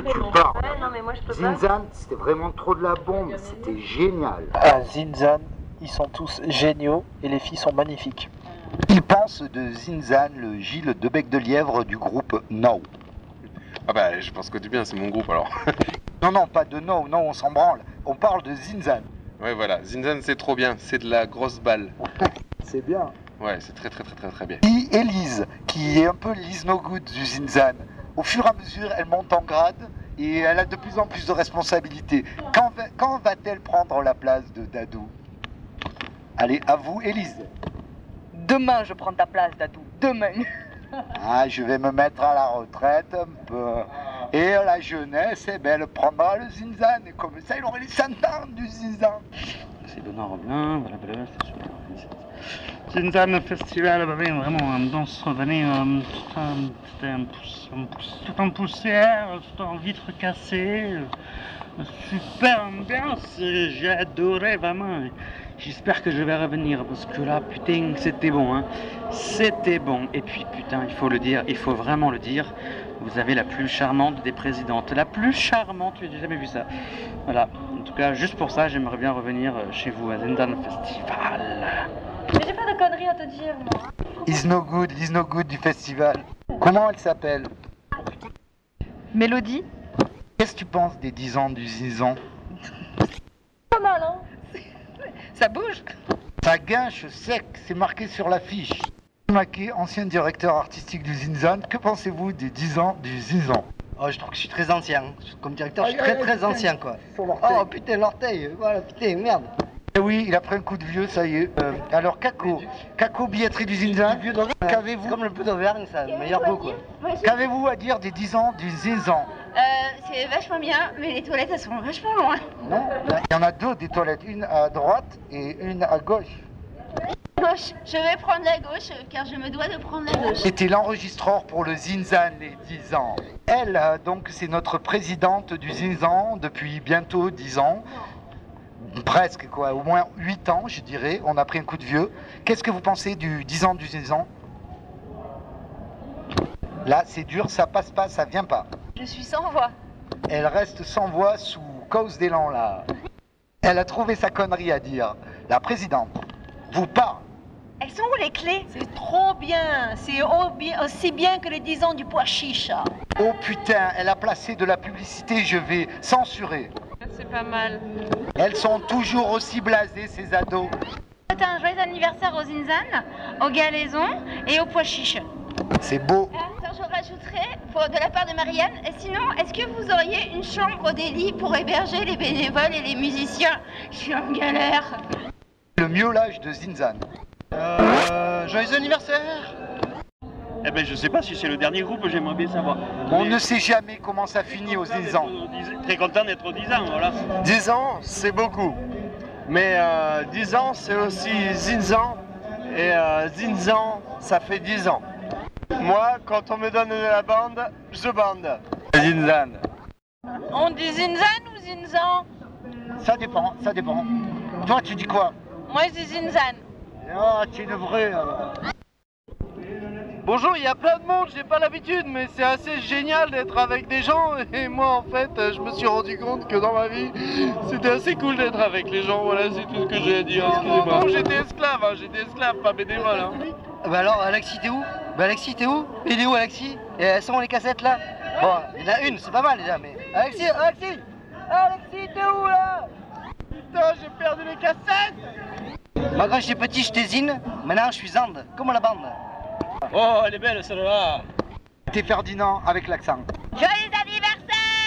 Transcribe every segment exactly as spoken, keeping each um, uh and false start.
tu parles? Ouais, non, mais moi, je peux pas. Zinzan, c'était vraiment trop de la bombe, c'était génial. À Zinzan, ils sont tous géniaux et les filles sont magnifiques. Il pense de Zinzan, le Gilles de Bec de Lièvre du groupe No. Ah bah je pense que du bien, c'est mon groupe alors. Non, non, pas de No, non, on s'en branle. On parle de Zinzan. Ouais voilà, Zinzan c'est trop bien, c'est de la grosse balle. C'est bien. Ouais, c'est très très très très très bien. Et Élise, qui est un peu Lise No Good du Zinzan. Au fur et à mesure, elle monte en grade et elle a de plus en plus de responsabilités. Quand, va, quand va-t-elle prendre la place de Dadou? Allez, à vous, Élise. Demain, je prends ta place, Dadou. Demain. Ah, je vais me mettre à la retraite un peu. Et la jeunesse, eh ben, elle prendra le Zinzan. Et comme ça, il aurait les cent ans du Zinzan. C'est Benoît Roblin, voilà, voilà, c'est super. Zinzan Festival, vraiment un bon souvenir, c'était un, tout en poussière, tout en vitre cassée, super ambiance, j'ai adoré vraiment. J'espère que je vais revenir parce que là, putain, c'était bon, hein. C'était bon. Et puis, putain, il faut le dire, il faut vraiment le dire. Vous avez la plus charmante des présidentes, la plus charmante, j'ai jamais vu ça. Voilà. En tout cas, juste pour ça, j'aimerais bien revenir chez vous à Zinzan Festival. Mais j'ai pas de conneries à te dire, moi. Is no good, is no good du festival. Comment elle s'appelle? Mélodie. Qu'est-ce que tu penses des dix ans du Zinzan? Pas mal, hein. Ça bouge. Ça guinche sec, c'est marqué sur l'affiche. Maquet, ancien directeur artistique du Zinzan, que pensez-vous des dix ans du Zinzan? Oh, je trouve que je suis très ancien. Comme directeur, je suis très très ancien, quoi. Oh putain, l'orteil, voilà, putain, merde. Eh oui, il a pris un coup de vieux, ça y est. Euh, alors, Caco, Caco, billetterie du Zinzan, qu'avez-vous? Comme le peu d'Auvergne, ça, le meilleur goût, quoi. Qu'avez-vous à dire des dix ans du Zinzan? Euh, c'est vachement bien, mais les toilettes, elles sont vachement loin. Non, il y en a deux des toilettes, une à droite et une à gauche. Gauche, je vais prendre la gauche, car je me dois de prendre la gauche. C'était l'enregistreur pour le Zinzan, les dix ans. Elle, euh, donc, c'est notre présidente du Zinzan depuis bientôt dix ans. Presque, quoi, au moins huit ans, je dirais. On a pris un coup de vieux. Qu'est-ce que vous pensez du dix ans du Zinzan? Là, c'est dur, ça passe pas, ça vient pas. Je suis sans voix. Elle reste sans voix sous cause d'élan, là. Elle a trouvé sa connerie à dire. La présidente vous parle. Elles sont où les clés? C'est trop bien. C'est aussi bien que les dix ans du pois chiche. Oh putain, elle a placé de la publicité, je vais censurer. C'est pas mal. Elles sont toujours aussi blasées, ces ados. C'est un joyeux anniversaire aux Zinzan, aux Galaisons et aux pois chiches. C'est beau. Alors, je rajouterai, pour, de la part de Marianne, et sinon, est-ce que vous auriez une chambre des lits pour héberger les bénévoles et les musiciens? Je suis en galère. Le miaulage de Zinzan. Euh... Joyeux anniversaire! Eh ben, je sais pas si c'est le dernier groupe, j'aimerais bien savoir. On Mais... ne sait jamais comment ça finit aux Zinzan. Très content d'être aux dix ans, voilà. dix ans, c'est beaucoup. Mais euh, dix ans, c'est aussi Zinzan. Et euh, Zinzan, ça fait dix ans. Moi, quand on me donne de la bande, je bande. Zinzan. On dit Zinzan ou Zinzan? Ça dépend, ça dépend. Toi, tu dis quoi? Moi, je dis Zinzan. Oh, tu es une vraie. alors. Bonjour, il y a plein de monde, j'ai pas l'habitude, mais c'est assez génial d'être avec des gens. Et moi, en fait, je me suis rendu compte que dans ma vie, c'était assez cool d'être avec les gens. Voilà, c'est tout ce que j'ai à dire. Excusez-moi. J'étais esclave, hein, j'étais esclave, pas bénévole. Hein. Bah alors, Alexis, t'es où? Bah Alexis, t'es où? Il est où, Alexis? Et elles sont les cassettes, là? Bon, il y en a une, c'est pas mal, déjà, mais... Alexis, Alexis! Alexis, t'es où, là? Putain, j'ai perdu les cassettes! Moi, quand j'étais petit, j'étais zine. Maintenant, je suis zande, comme la bande. Oh, elle est belle celle-là. T'es Ferdinand avec l'accent. Joyeux anniversaire!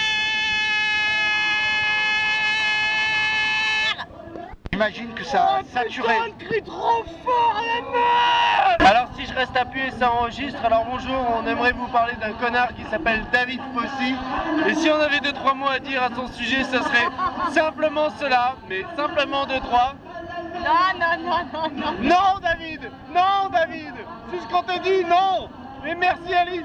J'imagine que ça a saturé. Elle crie trop fort, la meuf! Alors, si je reste appuyé, ça enregistre. Alors, bonjour, on aimerait vous parler d'un connard qui s'appelle David Fossy. Et si on avait deux, trois mots à dire à son sujet, ça serait simplement cela, mais simplement deux, trois. Non, non, non, non, non. Non, David! Non, David! C'est ce qu'on te dit, non! Mais merci, Alice!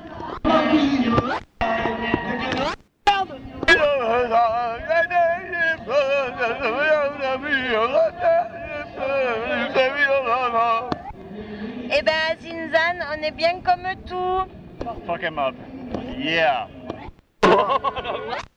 Eh ben, à Zinzan, on est bien comme tout. Fuck him up. Yeah.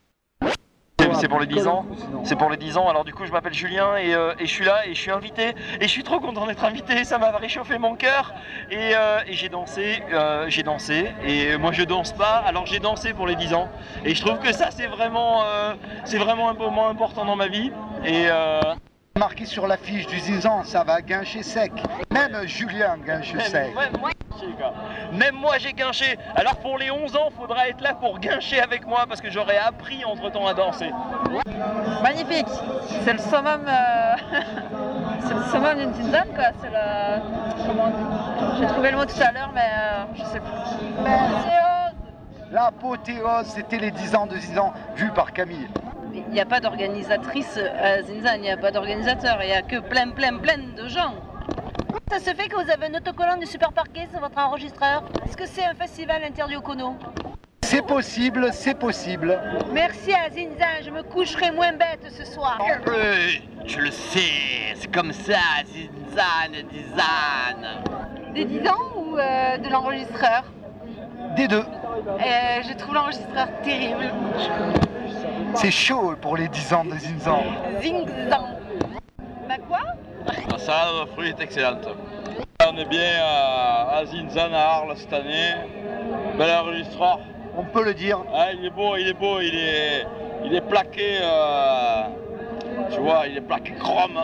c'est pour les dix ans. C'est pour les dix ans. Alors du coup, je m'appelle Julien et, euh, et je suis là et je suis invité. Et je suis trop content d'être invité. Ça m'a réchauffé mon cœur. Et, euh, et j'ai dansé, euh, j'ai dansé. Et moi, je danse pas. Alors j'ai dansé pour les dix ans. Et je trouve que ça, c'est vraiment, euh, c'est vraiment un moment important dans ma vie. Et euh... marqué sur l'affiche du Zinzan, ça va guincher sec. Même Julien guinche sec. Même moi, Même moi j'ai guinché. Alors pour les onze ans, faudra être là pour guincher avec moi parce que j'aurais appris entre temps à danser. Magnifique. C'est le summum, euh... c'est le summum d'une Zinzan quoi. C'est le, comment j'ai trouvé le mot tout à l'heure, mais euh, je sais plus. L'apothéose. L'apothéose, c'était les dix ans de Zinzan vus par Camille. Il n'y a pas d'organisatrice à Zinzan, il n'y a pas d'organisateur, il n'y a que plein, plein, plein de gens. Ça se fait que vous avez un autocollant de Super Parquet sur votre enregistreur? Est-ce que c'est un festival interdit aux conos? C'est possible, c'est possible. Merci à Zinzan, je me coucherai moins bête ce soir. Euh, je le sais, c'est comme ça, Zinzan, Zinzan. Des dix ans ou euh, de l'enregistreur? Des deux. Euh, je trouve l'enregistreur terrible. C'est chaud pour les dix ans de Zinzan. Zinzan. Bah quoi? La salade de fruits est excellente. On est bien à, à Zinzan à Arles cette année. Bel enregistreur. On peut le dire. Ah, il est beau, il est beau, il est, il est plaqué. Euh, tu vois, il est plaqué chrome.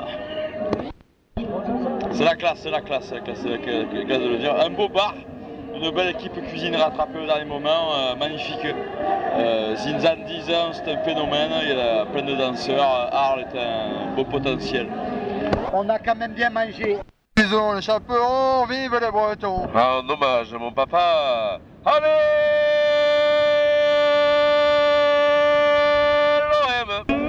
C'est la classe, c'est la classe, c'est la classe, c'est la classe, c'est la classe de le dire. Un beau bar. Une belle équipe cuisine rattrapée au dernier moment, euh, magnifique. Euh, Zinzan dix ans, c'est un phénomène, il y a plein de danseurs. Arles est un beau potentiel. On a quand même bien mangé. Disons le chaperon, vive les Bretons. En hommage à mon papa. Allez l'O M.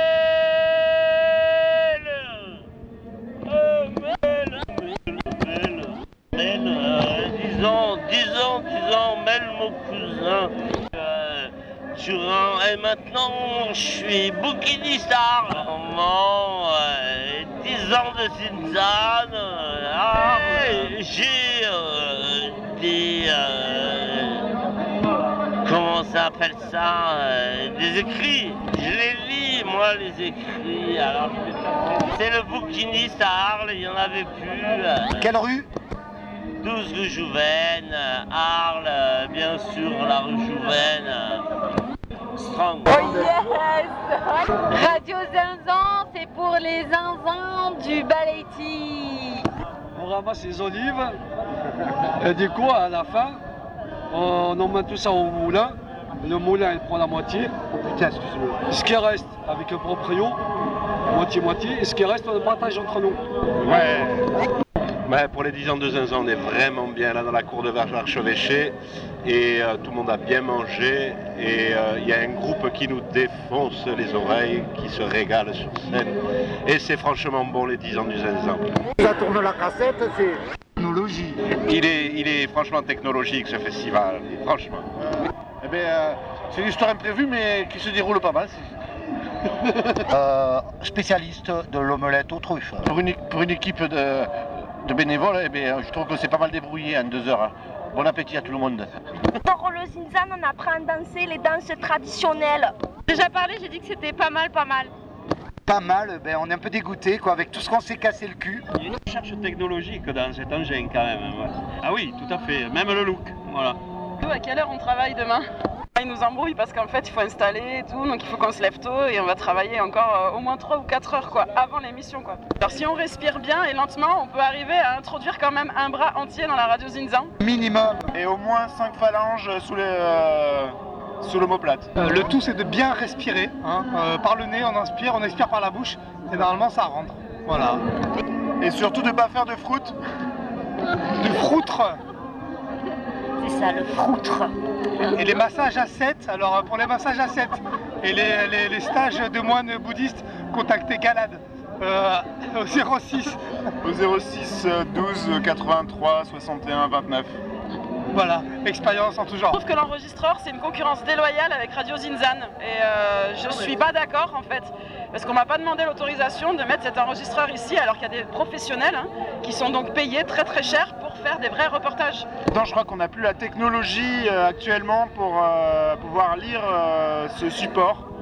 dix ans, dix ans, dix ans, Mel mon cousin. Euh, tu rends, et maintenant je suis bouquiniste art. Maman, euh, dix ans de Zinzan. Euh, ah, j'ai euh, des. Euh, comment ça s'appelle ça euh, des écrits. Je les lis, moi, les écrits. Alors, c'est le bouquiniste à Arles, il n'y en avait plus. Euh, Quelle rue? douze rue Jouven, Arles, bien sûr, la rue Jouven. Strong. Oh yes! Radio Zinzan, c'est pour les zinzans du Baletti. On ramasse les olives et du coup, à la fin, on emmène tout ça au moulin. Le moulin, il prend la moitié. Oh putain, excuse-moi. Ce qui reste avec le proprio, moitié-moitié, et ce qui reste, on le partage entre nous. Ouais. Ouais, pour les dix ans de Zinzan, on est vraiment bien là dans la cour de l'archevêché et euh, tout le monde a bien mangé et il euh, y a un groupe qui nous défonce les oreilles, qui se régale sur scène et c'est franchement bon les dix ans du Zinzan. Ça tourne la cassette, c'est technologie. Il est, il est franchement technologique ce festival, franchement. Eh bien, euh, c'est une histoire imprévue mais qui se déroule pas mal. euh, spécialiste de l'omelette aux truffes. Pour une, pour une équipe de... de bénévoles, eh bien, je trouve que c'est pas mal débrouillé en deux heures. Hein. Bon appétit à tout le monde. Pour le Zinzan, on apprend à danser les danses traditionnelles. Déjà parlé, j'ai dit que c'était pas mal, pas mal. Pas mal, ben on est un peu dégoûté quoi, avec tout ce qu'on s'est cassé le cul. Il y a une recherche technologique dans cet engin quand même. Ouais. Ah oui, tout à fait, même le look, voilà. Nous, à quelle heure on travaille demain? Ils nous embrouillent parce qu'en fait il faut installer et tout, donc il faut qu'on se lève tôt et on va travailler encore euh, au moins trois ou quatre heures quoi, avant l'émission quoi. Alors si on respire bien et lentement, on peut arriver à introduire quand même un bras entier dans la radio Zinzan. Minimum. Et au moins cinq phalanges sous, les, euh, sous l'omoplate. Euh, le tout c'est de bien respirer, hein. euh, par le nez on inspire, on expire par la bouche et normalement ça rentre. Voilà. Et surtout de ne pas faire de froute. De froutre. C'est ça le froutre. Et les massages à sept, alors pour les massages à sept et les, les, les stages de moines bouddhistes, contactez Galad euh, au zéro six. Au zéro six douze quatre-vingt-trois soixante et un vingt-neuf. Voilà, expérience en tout genre. Je trouve que l'enregistreur c'est une concurrence déloyale avec Radio Zinzan et euh, je suis pas d'accord en fait. Parce qu'on m'a pas demandé l'autorisation de mettre cet enregistreur ici alors qu'il y a des professionnels hein, qui sont donc payés très très cher pour faire des vrais reportages. Non, je crois qu'on n'a plus la technologie euh, actuellement pour euh, pouvoir lire euh, ce support.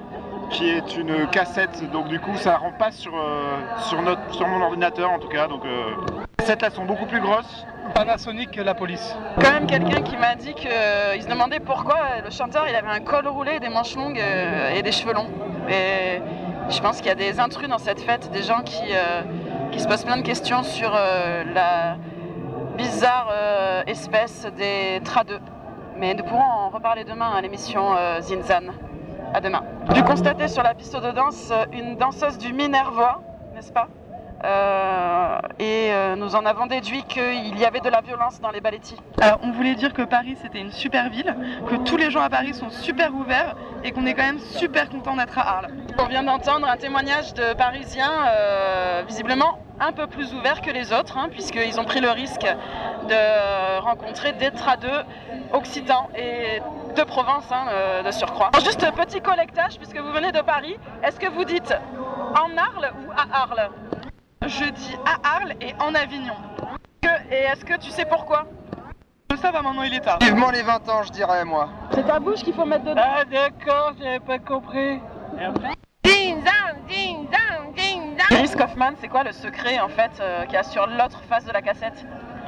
qui est une cassette, donc du coup ça rentre pas sur, euh, sur, notre, sur mon ordinateur en tout cas, donc euh, les cassettes là sont beaucoup plus grosses. Panasonic, la police. Quand même quelqu'un qui m'a dit qu'il se demandait pourquoi le chanteur il avait un col roulé, des manches longues euh, et des cheveux longs. Et je pense qu'il y a des intrus dans cette fête, des gens qui, euh, qui se posent plein de questions sur euh, la bizarre euh, espèce des tradeux. Mais nous pourrons en reparler demain à l'émission euh, Zinzan. À demain. J'ai constaté sur la piste de danse une danseuse du Minervois, n'est-ce pas? Euh, et euh, nous en avons déduit qu'il y avait de la violence dans les ballettis. Alors on voulait dire que Paris c'était une super ville, que tous les gens à Paris sont super ouverts et qu'on est quand même super content d'être à Arles. On vient d'entendre un témoignage de Parisiens euh, visiblement un peu plus ouverts que les autres, hein, puisqu'ils ont pris le risque de rencontrer des tradeux occitans et de Provence, hein, de surcroît. Alors, juste petit collectage, puisque vous venez de Paris, est-ce que vous dites en Arles ou à Arles? Je dis à Arles et en Avignon. Et est-ce que tu sais pourquoi? Ça va, maintenant il est tard. Vivement les vingt ans, je dirais, moi. C'est ta bouche qu'il faut mettre dedans. Ah d'accord, j'avais pas compris. Ding dong, ding dong, ding dong. Iris Kaufman, c'est quoi le secret en fait euh, qu'il y a sur l'autre face de la cassette?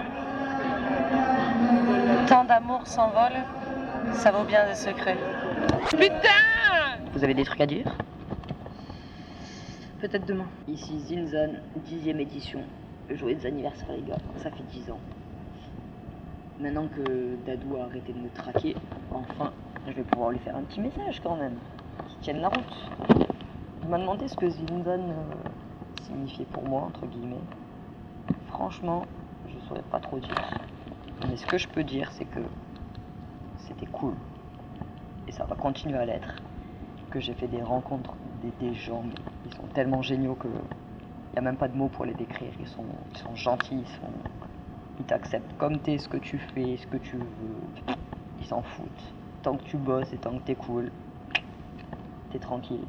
Tant d'amour s'envole, ça vaut bien des secrets. Putain! Vous avez des trucs à dire? Peut-être demain. Ici Zinzan, dixième édition. Joyeux anniversaire les gars, ça fait dix ans. Maintenant que Dadou a arrêté de me traquer, enfin, je vais pouvoir lui faire un petit message quand même, qui tienne la route. Il m'a demandé ce que Zinzan euh, signifiait pour moi, entre guillemets. Franchement, je saurais pas trop dire. Mais ce que je peux dire, c'est que c'était cool. Et ça va continuer à l'être. Que j'ai fait des rencontres, des, des gens, ils sont tellement géniaux que il n'y a même pas de mots pour les décrire. Ils sont, ils sont gentils, ils, sont, ils t'acceptent comme t'es, ce que tu fais, ce que tu veux. Ils s'en foutent. Tant que tu bosses et tant que t'es cool, t'es tranquille.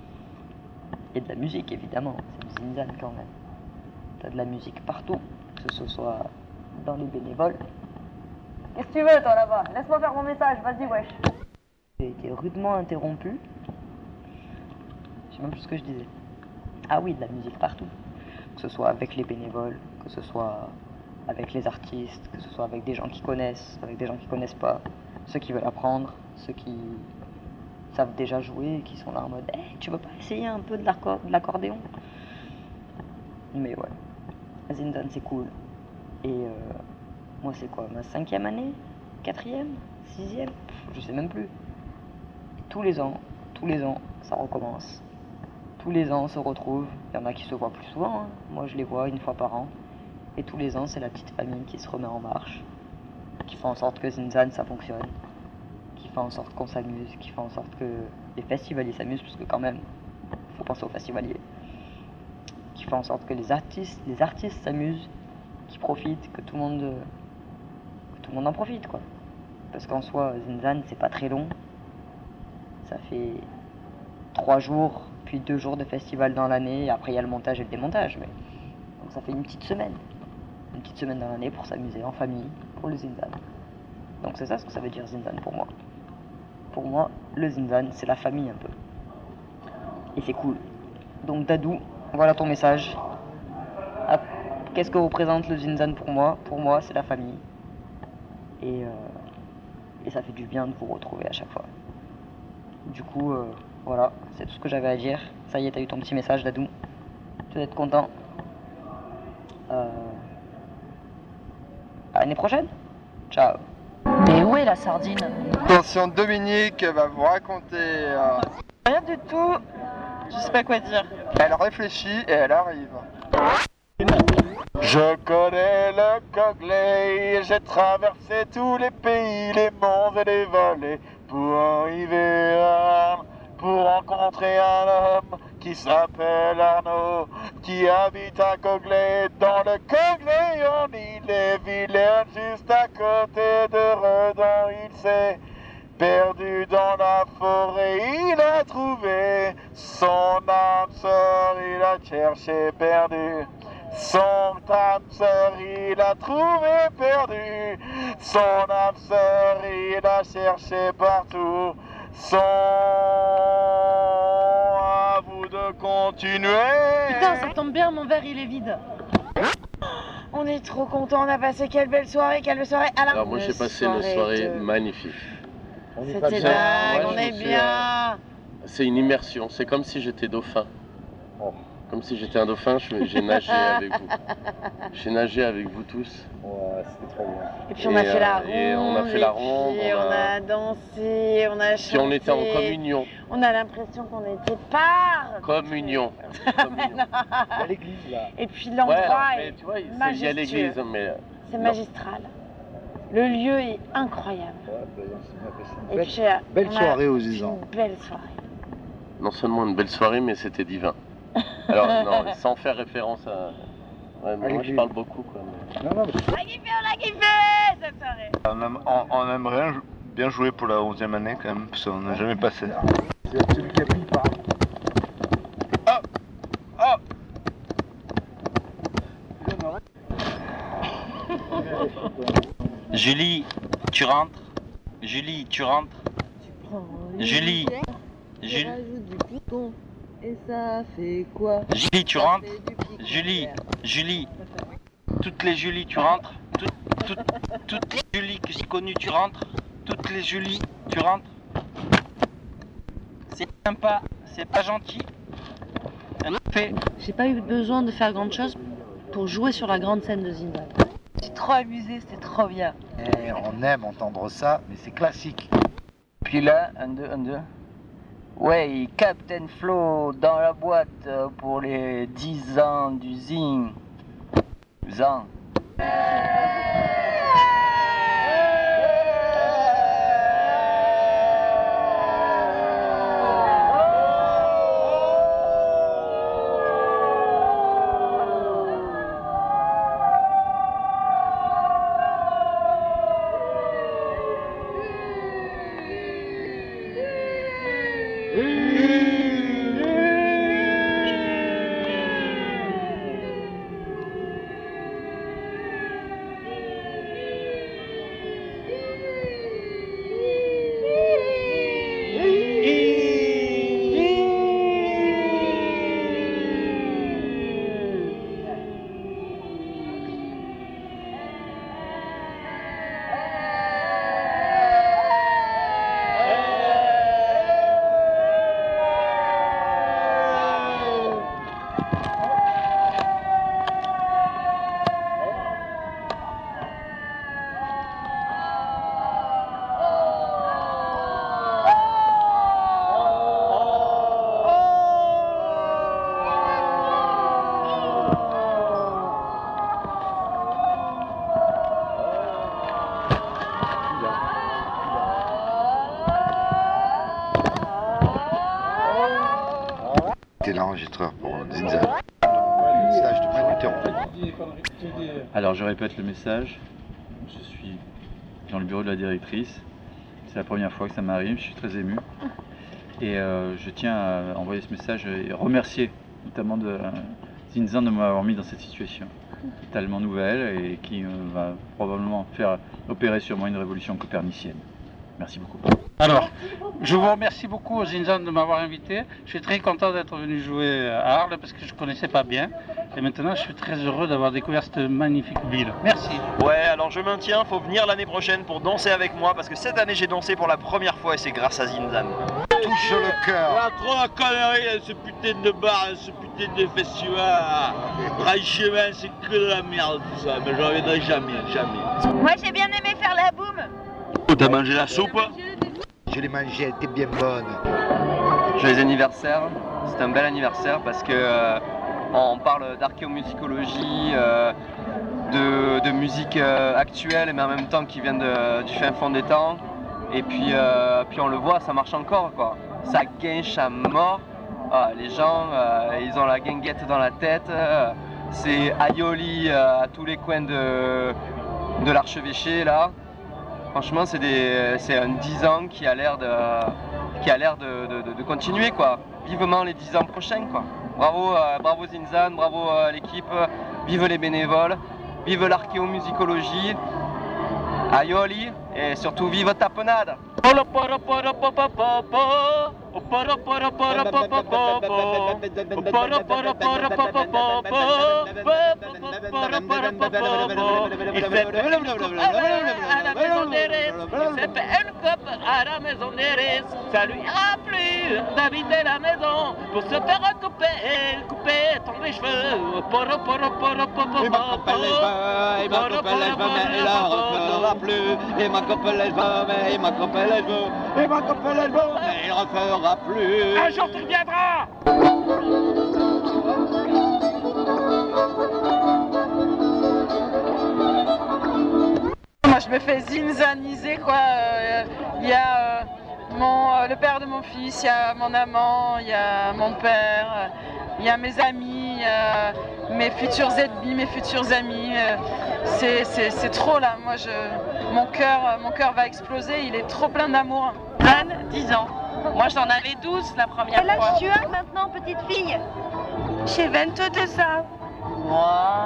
Et de la musique, évidemment. C'est le Zinzan quand même. T'as de la musique partout, que ce soit dans les bénévoles. Qu'est-ce que tu veux, toi, là-bas? Laisse-moi faire mon message, vas-y, wesh. J'ai été rudement interrompu. Je sais même plus ce que je disais. Ah oui, de la musique partout. Que ce soit avec les bénévoles, que ce soit avec les artistes, que ce soit avec des gens qui connaissent, avec des gens qui connaissent pas, ceux qui veulent apprendre, ceux qui savent déjà jouer, qui sont là en mode hey, tu veux pas essayer un peu de l'accordéon? Mais ouais, Zinzan c'est cool. Et euh, moi c'est quoi, ma cinquième année? Quatrième? Sixième? Je sais même plus. Et tous les ans, tous les ans, ça recommence. Tous les ans on se retrouve, il y en a qui se voient plus souvent, hein. Moi je les vois une fois par an. Et tous les ans c'est la petite famille qui se remet en marche, qui fait en sorte que Zinzan ça fonctionne, qui fait en sorte qu'on s'amuse, qui fait en sorte que les festivaliers s'amusent, parce que quand même, faut penser aux festivaliers, qui fait en sorte que les artistes, les artistes s'amusent, qui profitent, que tout le monde, que tout le monde en profite quoi. Parce qu'en soi, Zinzan c'est pas très long, ça fait trois jours, puis deux jours de festival dans l'année, et après il y a le montage et le démontage, mais donc ça fait une petite semaine, une petite semaine dans l'année pour s'amuser en famille, pour le Zinzan. Donc c'est ça ce que ça veut dire Zinzan pour moi. Pour moi, le Zinzan c'est la famille un peu. Et c'est cool. Donc Dadou, voilà ton message. Ah, qu'est-ce que représente le Zinzan pour moi? Pour moi c'est la famille. Et, euh, et ça fait du bien de vous retrouver à chaque fois. Du coup, euh, voilà, c'est tout ce que j'avais à dire. Ça y est, t'as eu ton petit message Dadou. Tu dois être content. Euh... À l'année prochaine. Ciao. Mais où est la sardine? Attention, Dominique va vous raconter... Euh... Rien du tout. Je sais pas quoi dire. Elle réfléchit et elle arrive. Je connais le Cogley, j'ai traversé tous les pays, les monts et les vallées pour arriver à Arles, pour rencontrer un homme qui s'appelle Arnaud, qui habite à Cogley, dans le Cogley en Ille-et-Vilaine, juste à côté de Redon. Il s'est perdu dans la forêt, il a trouvé son âme sœur, il a cherché perdu. Son âme sœur, il a trouvé perdu. Son âme sœur, il a cherché partout. Son continuer. Putain, ça tombe bien, mon verre il est vide. On est trop contents, on a passé quelle belle soirée, quelle belle soirée. Alain, Alors moi j'ai passé une soirée de... magnifique. C'était dingue, on est bien. C'est une immersion, c'est comme si j'étais dauphin. Comme si j'étais un dauphin, j'ai nagé avec vous. J'ai nagé avec vous tous. Ouais, c'était trop bien. Et puis on a Et, fait la euh, ronde, et on a fait la ronde, et on on a- a dansé, on a chanté. Puis on était en communion. On a l'impression qu'on était par. Communion. À l'église là. Et puis l'endroit Ouais, alors, mais est tu vois, c'est- il y a majestueux. l'église, mais... C'est non. magistral. Le lieu est incroyable. Et Belle, puis, euh, belle on a soirée aux fait Gisans. Une belle soirée. Non seulement une belle soirée, mais c'était divin. Alors, non, sans faire référence à... Ouais, mais moi, je parle beaucoup, quoi. mais- Non, non, mais... On a kiffé, on a kiffé cette soirée. On, aime- on- on aimerait bien jouer pour la onzième année quand même, parce qu'on n'a jamais passé. C'est celui qui a pris pas. Julie, tu rentres. Julie, tu rentres. Julie. Julie. Du picon. Et ça fait quoi? Julie, tu rentres. Julie, Julie. Toutes les Julie, tu rentres. Toutes, toutes, toutes les Julie que j'ai connues, tu rentres. Toutes les Julie, tu rentres. C'est sympa, c'est pas gentil. Fait. J'ai pas eu besoin de faire grande chose pour jouer sur la grande scène de Zinzan. J'ai trop amusé, c'était trop bien. Et on aime entendre ça, mais c'est classique. Puis là, un, deux, un, deux. Ouais, Captain Flo dans la boîte euh, pour les dix ans du Zing. Zan. T'es l'enregistreur pour Zinzan. Stage de producteur en fait. Alors je répète le message, je suis dans le bureau de la directrice, c'est la première fois que ça m'arrive, je suis très ému et euh, je tiens à envoyer ce message et remercier notamment de euh, Zinzan de m'avoir mis dans cette situation tellement nouvelle et qui euh, va probablement faire opérer sur moi une révolution copernicienne. Merci beaucoup. Alors, je vous remercie beaucoup aux Zinzan de m'avoir invité. Je suis très content d'être venu jouer à Arles parce que je ne connaissais pas bien. Et maintenant, je suis très heureux d'avoir découvert cette magnifique ville. Merci. Ouais, alors je maintiens, faut venir l'année prochaine pour danser avec moi parce que cette année j'ai dansé pour la première fois et c'est grâce à Zinzan. Touche le cœur. On a trop la connerie, ce putain de bar, ce putain de festival. Franchement, c'est que de la merde tout ça, mais je reviendrai jamais, jamais. Moi j'ai bien aimé faire la boum. T'as mangé la soupe? Je l'ai mangée, elle était bien bonne. Joyeux anniversaire, c'est un bel anniversaire parce que euh, on parle d'archéomusicologie, euh, de, de musique euh, actuelle mais en même temps qui vient de, du fin fond des temps. Et puis, euh, puis on le voit, ça marche encore quoi. Ça guinche à mort. Ah, les gens, euh, ils ont la guinguette dans la tête. Euh, c'est aioli euh, à tous les coins de, de l'archevêché là. Franchement, c'est des, c'est un dix ans qui a l'air de, qui a l'air de, de, de continuer quoi. Vivement les dix ans prochains quoi. Bravo, euh, bravo Zinzan, bravo à l'équipe, vive les bénévoles, vive l'archéomusicologie, aioli et surtout vive Tapenade. Poro poro poro popo popo. Poro poro poro popo popo. Poro poro popo. Il fait à la maison d'Eres. Il fait une coupe à la maison d'Eres. Ça lui ira plus d'habiter la maison pour se faire couper, couper tomber les cheveux. Poro poro poro popo. Et ma copine elle veut, et ma copine elle veut, mais elle la refera plus. Et ma copine elle veut, mais et ma copine elle veut, et ma copine elle veut, mais il refera plus. Un jour tu reviendras. Moi je me fais zinzaniser quoi. Il euh, y a euh, mon, euh, le père de mon fils, il y a mon amant, il y a mon père, il y a mes amis, y a mes futurs ennemis, mes futurs amis. Euh, c'est trop là. Moi je, mon cœur, mon cœur va exploser. Il est trop plein d'amour. Anne, dix ans. Moi j'en avais douze la première Quel fois. âge tu as maintenant, petite fille? J'ai vingt-deux ans. Wow.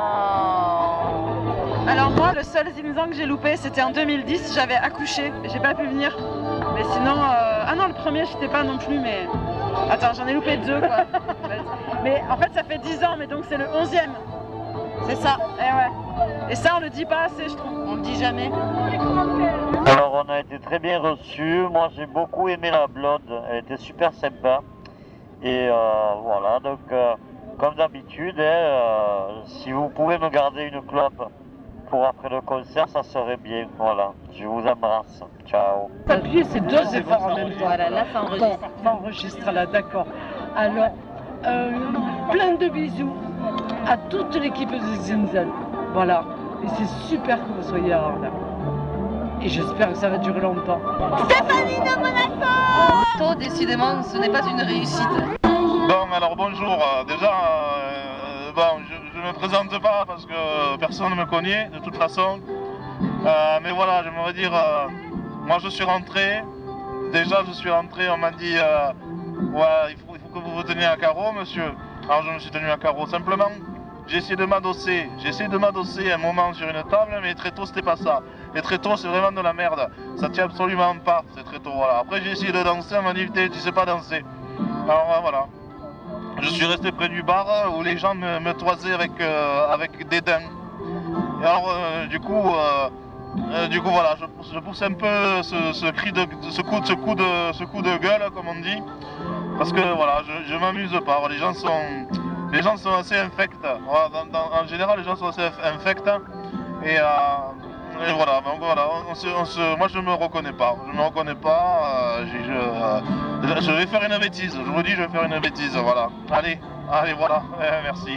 Alors moi, le seul zinzan que j'ai loupé, c'était en deux mille dix, j'avais accouché, j'ai pas pu venir. Mais sinon, euh... ah non, le premier, j'étais pas non plus, mais... Attends, j'en ai loupé deux, quoi. En fait. Mais en fait, ça fait dix ans, mais donc c'est le onzième. C'est ça. Et ouais. Et ça, on le dit pas assez, je trouve. On le dit jamais. Alors, on a été très bien reçus. Moi, j'ai beaucoup aimé la blonde. Elle était super sympa. Et euh, voilà, donc... Euh... Comme d'habitude, hein, euh, si vous pouvez me garder une clope pour après le concert, ça serait bien. Voilà, je vous embrasse. Ciao. Appuyer ces deux efforts en même temps. Voilà, là ça enregistre. Bon, ça enregistre là, d'accord. Alors, euh, plein de bisous à toute l'équipe de Zinzan. Voilà, et c'est super que vous soyez là. Et j'espère que ça va durer longtemps. Stéphanie de Monaco! Décidément, ce n'est pas une réussite. Bon, alors bonjour. Euh, déjà, euh, bon, je ne me présente pas parce que personne ne me connaît de toute façon. Euh, mais voilà, j'aimerais dire, euh, moi je suis rentré. Déjà, je suis rentré, on m'a dit, euh, ouais, il faut, il faut que vous vous teniez à carreau, monsieur. Alors je me suis tenu à carreau. Simplement, j'ai essayé de m'adosser. J'ai essayé de m'adosser un moment sur une table, mais très tôt, c'était pas ça. Et très tôt, c'est vraiment de la merde. Ça tient absolument pas, c'est très tôt. Voilà. Après, j'ai essayé de danser, on m'a dit, tu sais pas danser. Alors voilà. Je suis resté près du bar où les gens me, me toisaient avec, euh, avec dédain. Et alors, euh, du coup, euh, euh, du coup, voilà, je, je pousse un peu ce, ce cri de, ce coup, ce coup de, ce coup de gueule, comme on dit, parce que voilà, je, je m'amuse pas. Les gens sont, les gens sont assez infects. Voilà, dans, dans, en général, les gens sont assez infects. Et, euh, et voilà, donc voilà, on se, on se, moi je me reconnais pas. Je me reconnais pas. Euh, je, je, je vais faire une bêtise. Je vous dis, je vais faire une bêtise. Voilà. Allez, allez, voilà. Euh, merci.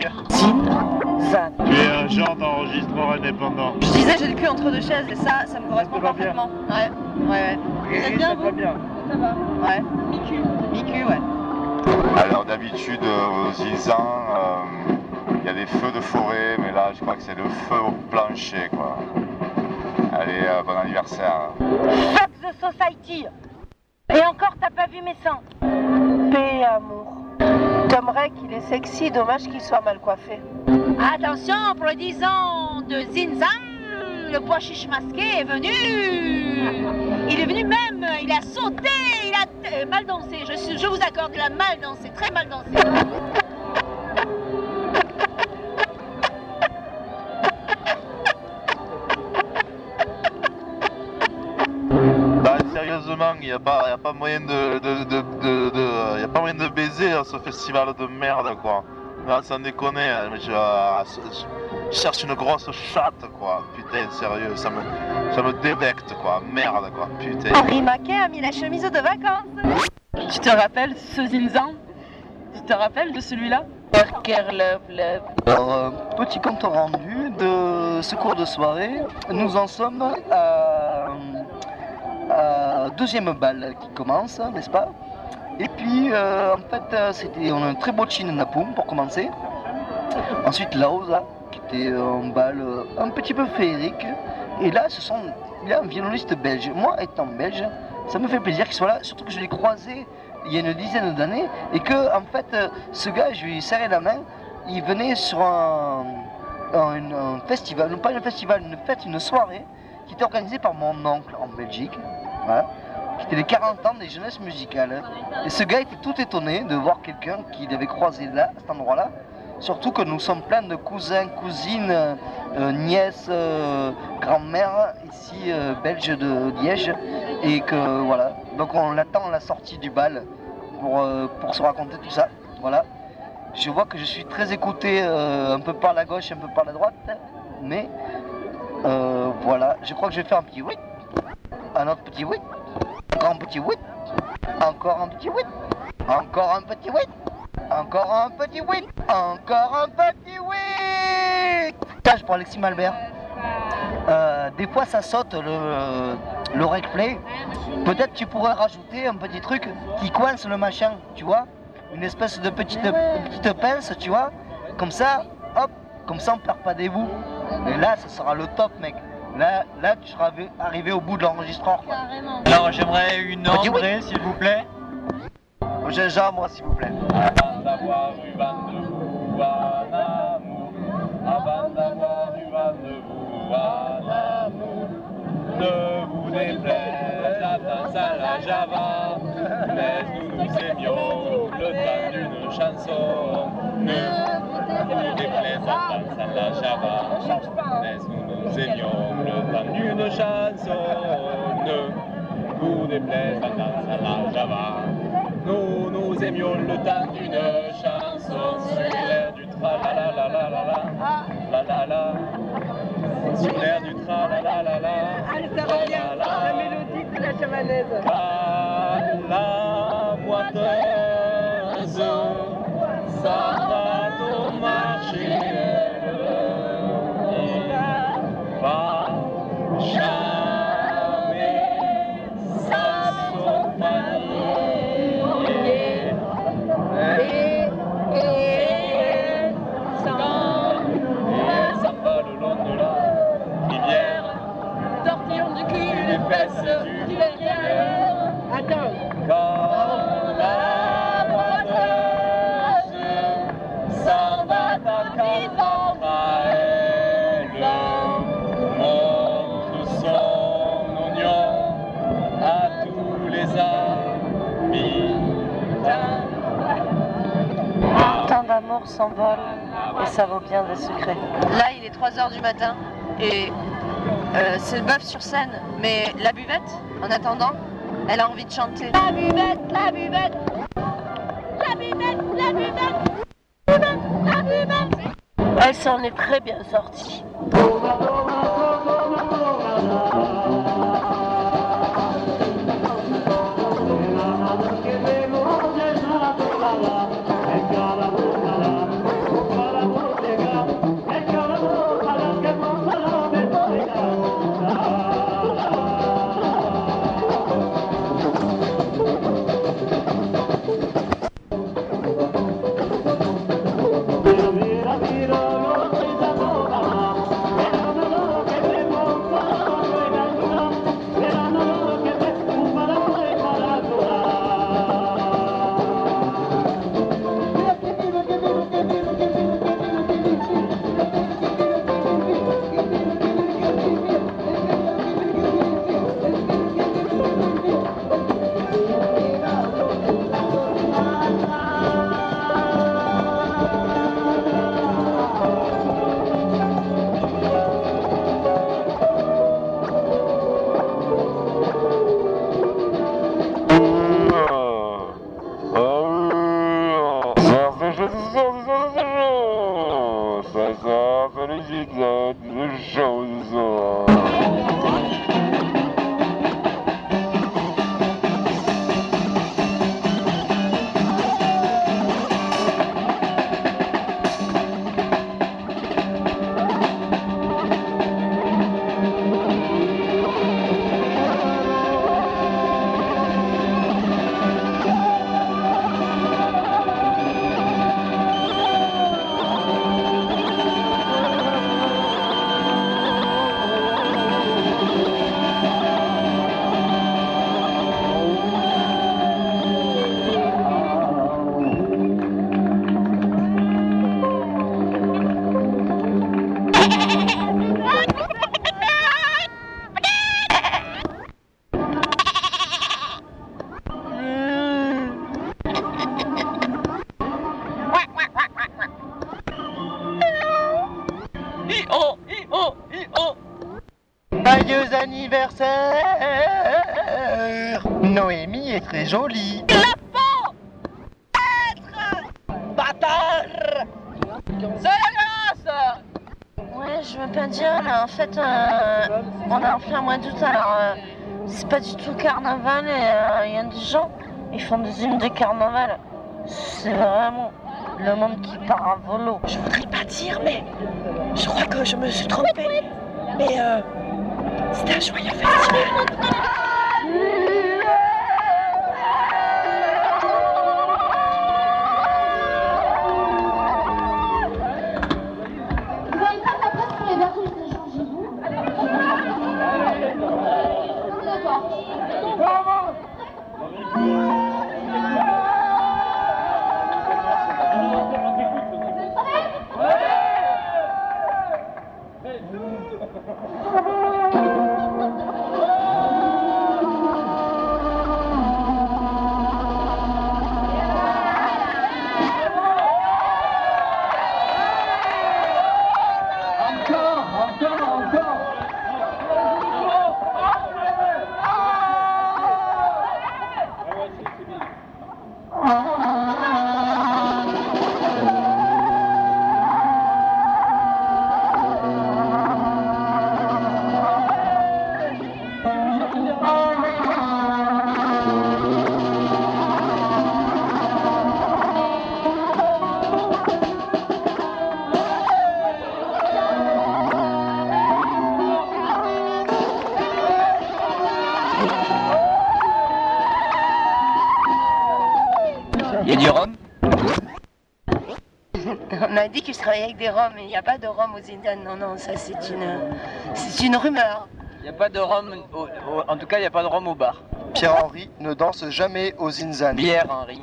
Tu es un genre d'enregistreur indépendant. Je disais, j'ai le cul entre deux chaises et ça, ça me correspond parfaitement. Ouais, ouais, ouais. Ça bien, vous? bien. Ça va. Ouais. Mi-cul. Mi-cul, ouais. Alors d'habitude, euh, aux Zinzan, il euh, y a des feux de forêt, mais là, je crois que c'est le feu au plancher, quoi. Allez, euh, bon anniversaire. Fuck the society! Et encore, t'as pas vu mes seins? Paix et amour. Tom Rek, il est sexy, dommage qu'il soit mal coiffé. Attention, pour les dix ans de Zinzan, le pois chiche masqué est venu. Il est venu même, il a sauté, il a euh, mal dansé. Je, je vous accorde, il a mal dansé, très mal dansé. Bah, sérieusement, il n'y a, a pas moyen de, de, de, de, de, y a pas moyen de baiser à ce festival de merde, quoi. Là, sans déconner, je, je, je cherche une grosse chatte, quoi. Putain, sérieux, ça me, ça me débecte, quoi. Merde, quoi. Putain. Henri Maquet a mis la chemise de vacances. Tu te rappelles ce Zinzan? Tu te rappelles de celui-là? Love, love. Alors, euh, petit compte rendu de ce cours de soirée. Nous en sommes à, à deuxième balle qui commence, n'est-ce pas? Et puis, euh, en fait, c'était, on a un très beau chin napoum pour commencer. Ensuite, Laosa, qui était un bal un petit peu féerique. Et là, ce sont, il y a un violoniste belge. Moi, étant belge, ça me fait plaisir qu'il soit là, surtout que je l'ai croisé il y a une dizaine d'années. Et que, en fait, ce gars, je lui serrais la main. Il venait sur un, un, un festival, non pas un festival, une fête, une soirée, qui était organisée par mon oncle en Belgique. Voilà. qui était les quarante ans des jeunesses musicales. Et ce gars était tout étonné de voir quelqu'un qu'il avait croisé là, à cet endroit-là. Surtout que nous sommes plein de cousins, cousines, euh, nièces, euh, grand-mères, ici euh, belges de Liège. Et que voilà, donc on l'attend à la sortie du bal pour, euh, pour se raconter tout ça. Voilà. Je vois que je suis très écouté euh, un peu par la gauche, un peu par la droite. Mais euh, voilà, je crois que je vais faire un petit oui. Un autre petit oui. Encore un petit oui. Encore un petit oui. Encore un petit oui. Encore un petit oui. Encore un petit oui. Tâche pour Alexis Malbert. Euh, des fois ça saute le, le replay. Peut-être tu pourrais rajouter un petit truc qui coince le machin, tu vois. Une espèce de petite, petite pince, tu vois. Comme ça, hop, comme ça on perd pas des bouts. Et là, ce sera le top, mec. Là, là tu seras arrivé au bout de l'enregistreur. Alors j'aimerais une ambrée, s'il vous plaît. Gingembre, s'il vous plaît. Avant d'avoir eu vingt de vous en amour, avant d'avoir eu vingt de vous en amour, ne vous déplaise la danse à la Java, mais nous nous aimions le temps d'une chanson. Ne vous déplaise la danse à la Java, mais nous nous aimions le temps d'une chanson. Ne vous déplaise la danse à la Java. Nous nous aimions le temps d'une chanson sur l'air du tra la la la la la la la la la sur l'air du tra la la la la. Allez, ça va bien, la mélodie de la chamanaise. Car la boiteuse s'en va au marché, il va jamais sans son panier. Et, et, sans, et ça va le long de la rivière, tortillon du cul, les fesses du derrière. Attends. Quand la boiteuse s'en va à elle montre son oignon à tous les amis. Tant d'amour s'envole et ça vaut bien des secrets. Là, il est trois heures du matin et euh, c'est le bœuf sur scène. Mais la buvette, en attendant, elle a envie de chanter. La buvette, la buvette, la buvette, la buvette, la buvette, la buvette. Elle s'en est très bien sortie. Joyeux anniversaire. Noémie est très jolie. Clapons. Bâtard. C'est la glace. Ouais, je veux pas dire, mais en fait, euh, on est en plein mois d'août, alors euh, c'est pas du tout carnaval et il euh, y a des gens, ils font des hymnes de carnaval. C'est vraiment le monde qui part à volo. Je voudrais pas dire, mais je crois que je me suis trompée. Mais euh, c'était un joyeux festival. Il y a du rhum? On a dit que je travaillais avec des roms, mais il n'y a pas de rhum aux Zinzan. Non, non, ça c'est une, c'est une rumeur. Il n'y a pas de rhum, au, au, en tout cas il n'y a pas de rhum au bar. Pierre-Henri ne danse jamais aux Zinzan. Pierre-Henri.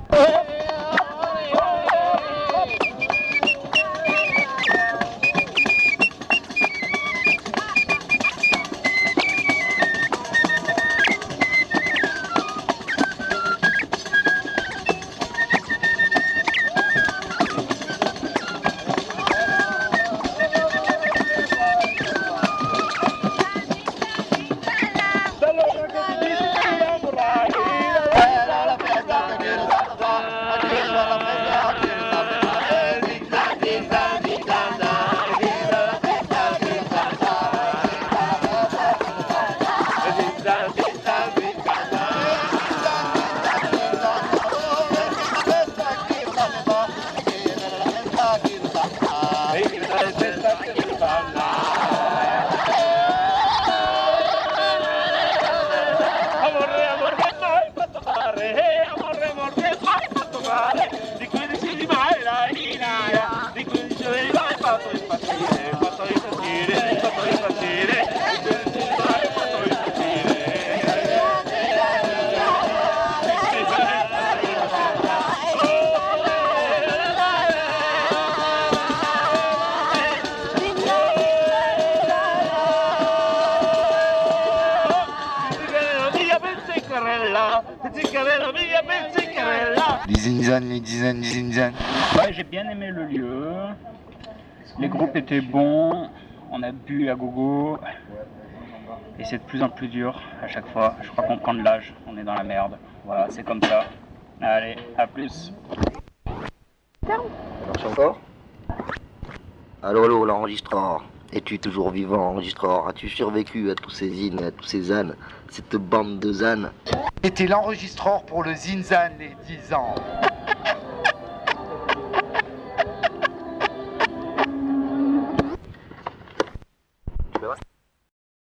Les Zinzan, les Zinzan, les Zinzan. Ouais, j'ai bien aimé le lieu. Les groupes étaient bons. On a bu à gogo. Et c'est de plus en plus dur à chaque fois. Je crois qu'on prend de l'âge. On est dans la merde. Voilà, c'est comme ça. Allez, à plus. Ça marche encore? Allô, allô, l'enregistreur. Es-tu toujours vivant, enregistreur? As-tu survécu à tous ces zines, à tous ces ânes, cette bande de ânes? C'était l'enregistreur pour le Zinzan les dix ans.